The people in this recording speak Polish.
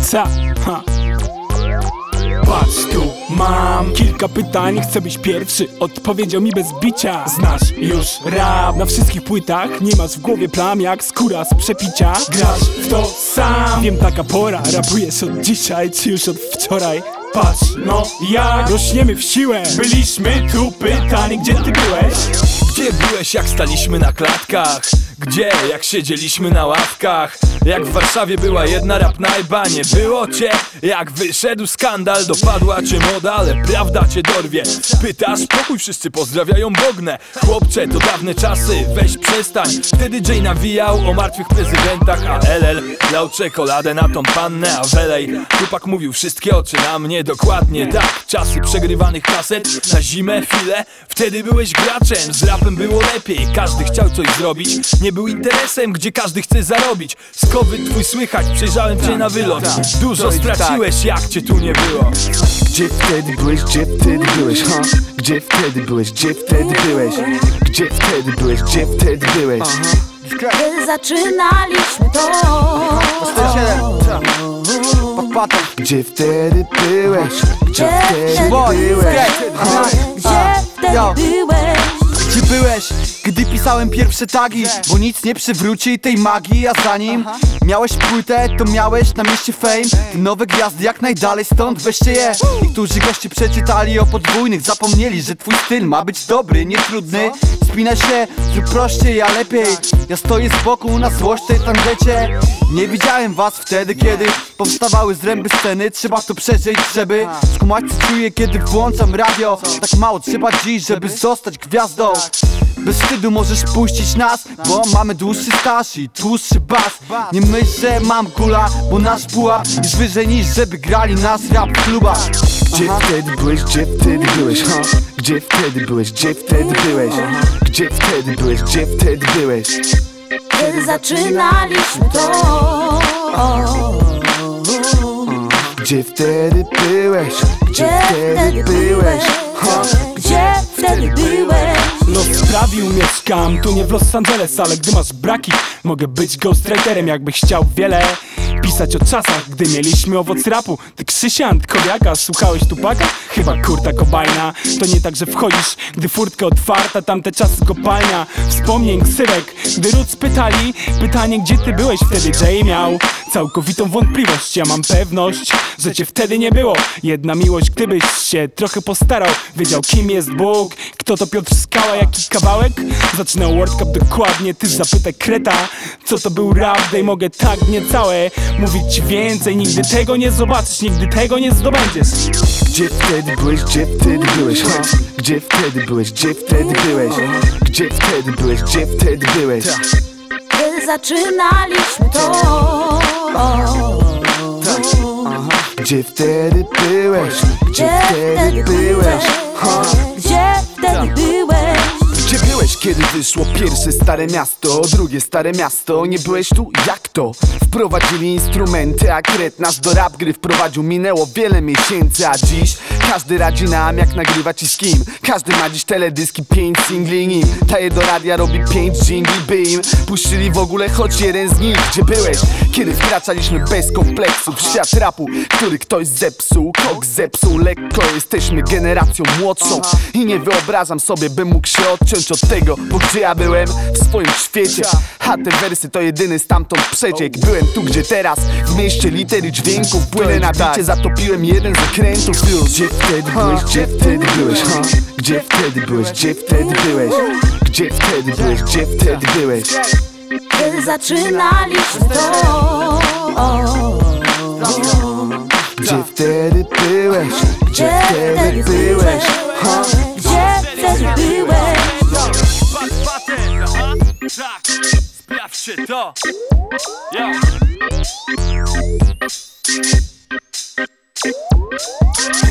Ca? Ha. Patrz tu, mam kilka pytań, chcę byś pierwszy odpowiedział mi bez bicia. Znasz już rap na wszystkich płytach, nie masz w głowie plam jak skóra z przepicia. Grasz w to sam, wiem taka pora, rapujesz od dzisiaj czy już od wczoraj. Patrz, no jak rośniemy w siłę, byliśmy tu, pytanie gdzie ty byłeś? Gdzie byłeś jak staliśmy na klatkach? Gdzie jak siedzieliśmy na ławkach? Jak w Warszawie była jedna rap najba, nie było cię? Jak wyszedł skandal, dopadła cię moda, ale prawda cię dorwie. Pytasz, pokój, wszyscy pozdrawiają Bognę. Chłopcze, to dawne czasy, weź przestań. Wtedy Jay nawijał o martwych prezydentach, a LL lał czekoladę na tą pannę, a welej chłopak mówił wszystkie oczy na mnie. Dokładnie tak, czasy przegrywanych kaset na zimę, chwilę. Wtedy byłeś graczem, z rapem było lepiej. Każdy chciał coś zrobić, nie był interesem, gdzie każdy chce zarobić. Skowy twój słychać, przejrzałem cię na wylot. Dużo straciłeś, jak cię tu nie było. Gdzie wtedy byłeś, gdzie wtedy byłeś, ha? Gdzie wtedy byłeś, gdzie wtedy byłeś? Gdzie wtedy byłeś, gdzie wtedy byłeś? Kiedy zaczynaliśmy to. Gdzie wtedy byłeś, gdzie wtedy byłeś? Gdzie wtedy byłeś? Gdzie byłeś, gdy pisałem pierwsze tagi? Bo nic nie przywróci tej magii, a zanim miałeś płytę, to miałeś na mieście fame. Te nowe gwiazdy jak najdalej stąd, weźcie je. Niektórzy goście przeczytali o podwójnych, zapomnieli, że twój styl ma być dobry, nie trudny. Spinaj się, zrób prościej, a lepiej. Ja stoję z boku na złość tej tandecie. Nie widziałem was wtedy, kiedy powstawały zręby sceny. Trzeba to przeżyć, żeby skumać co czuję, kiedy włączam radio. Tak mało trzeba dziś, żeby zostać gwiazdą. Bez wstydu możesz puścić nas, bo mamy dłuższy staż i tłuższy bas. Nie myśl, że mam gula, bo nasz pułap jest wyżej niż żeby grali nas rap w klubach. Gdzie wtedy byłeś, gdzie wtedy byłeś, ha? Gdzie wtedy byłeś, gdzie wtedy byłeś? Gdzie wtedy byłeś, gdzie wtedy byłeś? Kiedy zaczynaliśmy to. Gdzie wtedy byłeś, gdzie wtedy byłeś? Ha? Gdzie wtedy byłeś? Los sprawił, mieszkam tu nie w Los Angeles, ale gdy masz braki, mogę być ghostwriterem, jakbyś chciał wiele pisać o czasach, gdy mieliśmy owoc rapu. Ty Krzysian, Kowiaka, słuchałeś Tupaka? Chyba Kurta Cobaina. To nie tak, że wchodzisz, gdy furtka otwarta, tamte czasy kopalnia wspomnień, ksywek. Gdy Roots pytali, pytanie gdzie ty byłeś wtedy, Jay miał całkowitą wątpliwość. Ja mam pewność, że cię wtedy nie było. Jedna miłość, gdybyś się trochę postarał, wiedział kim jest Bóg, kto to Piotr Skała, jaki kawałek zaczynał World Cup dokładnie. Ty zapytaj kreta, co to był rap day. Mogę tak niecałe mówić ci więcej, nigdy tego nie zobaczysz, nigdy tego nie zdobędziesz. Gdzie wtedy byłeś, gdzie wtedy byłeś, ha? Gdzie wtedy byłeś, gdzie wtedy byłeś? Gdzie wtedy byłeś, gdzie wtedy byłeś? Kiedy zaczynaliśmy to. Gdzie wtedy byłeś, gdzie wtedy byłeś? Ha? Gdzie wtedy byłeś? Gdzie byłeś, kiedy wyszło pierwsze Stare Miasto? Drugie Stare Miasto, nie byłeś tu? Jak to? Wprowadzili instrumenty, a kret nas do rap gry wprowadził. Minęło wiele miesięcy, a dziś każdy radzi nam jak nagrywać i z kim. Każdy ma dziś teledyski, 5 singli nim. Daje do radia, robi 5 dżingli, by im puścili w ogóle choć jeden z nich. Gdzie byłeś, kiedy wkraczaliśmy bez kompleksów w świat rapu, który ktoś zepsuł, koks zepsuł lekko. Jesteśmy generacją młodszą i nie wyobrażam sobie, bym mógł się odciąć od tego, bo gdzie ja byłem? W swoim świecie, a te wersy to jedyny stamtąd przeciek. Byłem tu, gdzie teraz, w mieście liter i dźwięków. Płynę na bicie, zatopiłem jeden z okrętów już. Gdzie wtedy byłeś, gdzie wtedy byłeś, ha? Gdzie wtedy byłeś, gdzie wtedy byłeś? Gdzie wtedy byłeś, gdzie wtedy byłeś? Kiedy zaczynaliśmy to. Gdzie wtedy byłeś, gdzie wtedy byłeś, ha? Gdzie wtedy byłeś? Tak, sprawdźcie to. Ja.